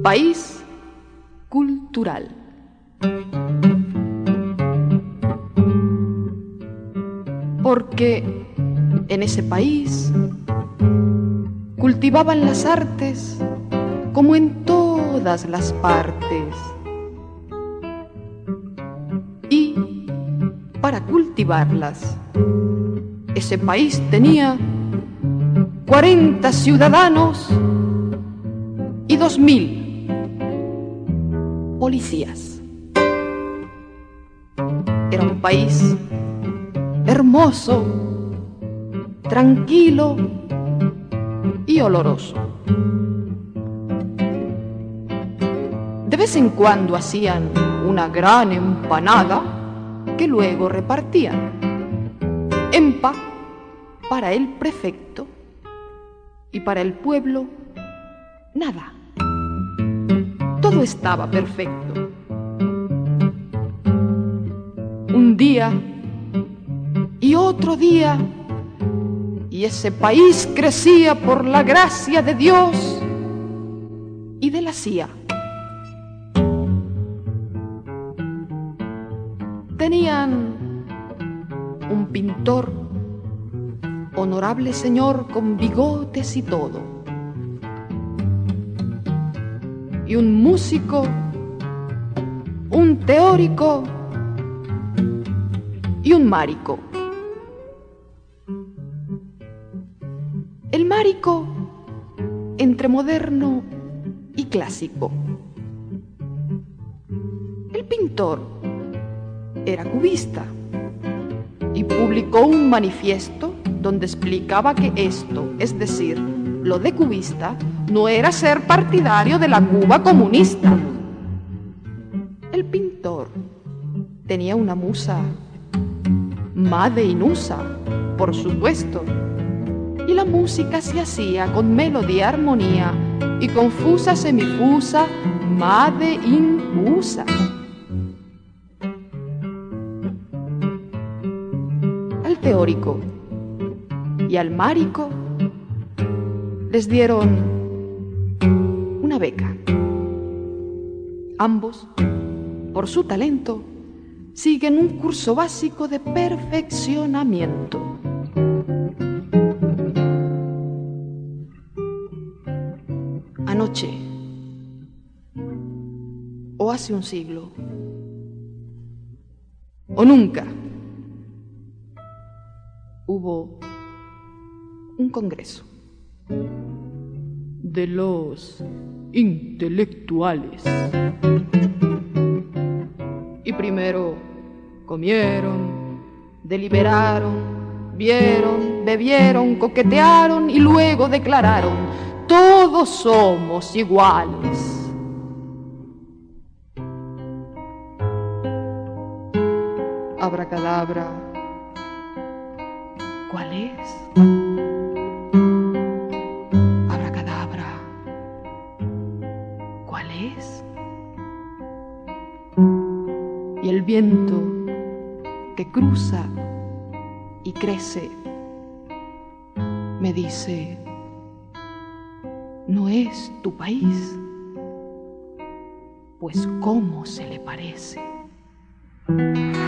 País cultural. Porque en ese país cultivaban las artes como en todas las partes. Y para cultivarlas, ese país tenía 40 ciudadanos y 2000 policías. Era un país hermoso, tranquilo y oloroso. De vez en cuando hacían una gran empanada que luego repartían. Empa para el prefecto y para el pueblo nada. Todo estaba perfecto. Un día y otro día, y ese país crecía por la gracia de Dios y de la CIA. Tenían un pintor, honorable señor con bigotes y todo, y un músico, un teórico y un márico. El márico entre moderno y clásico. El pintor era cubista y publicó un manifiesto donde explicaba que esto, es decir, lo de cubista, no era ser partidario de la Cuba comunista. El pintor tenía una musa, Made Inusa, por supuesto, y la música se hacía con melodía, armonía y confusa, semifusa, Made in USA. Al teórico y al márico les dieron una beca. Ambos, por su talento, siguen un curso básico de perfeccionamiento. Anoche, o hace un siglo, o nunca, hubo un congreso de los intelectuales. Y primero comieron, deliberaron, vieron, bebieron, coquetearon y luego declararon: todos somos iguales. Abracadabra, ¿cuál es? Abracadabra, ¿cuál es? Y el viento que cruza y crece me dice: no es tu país, pues cómo se le parece.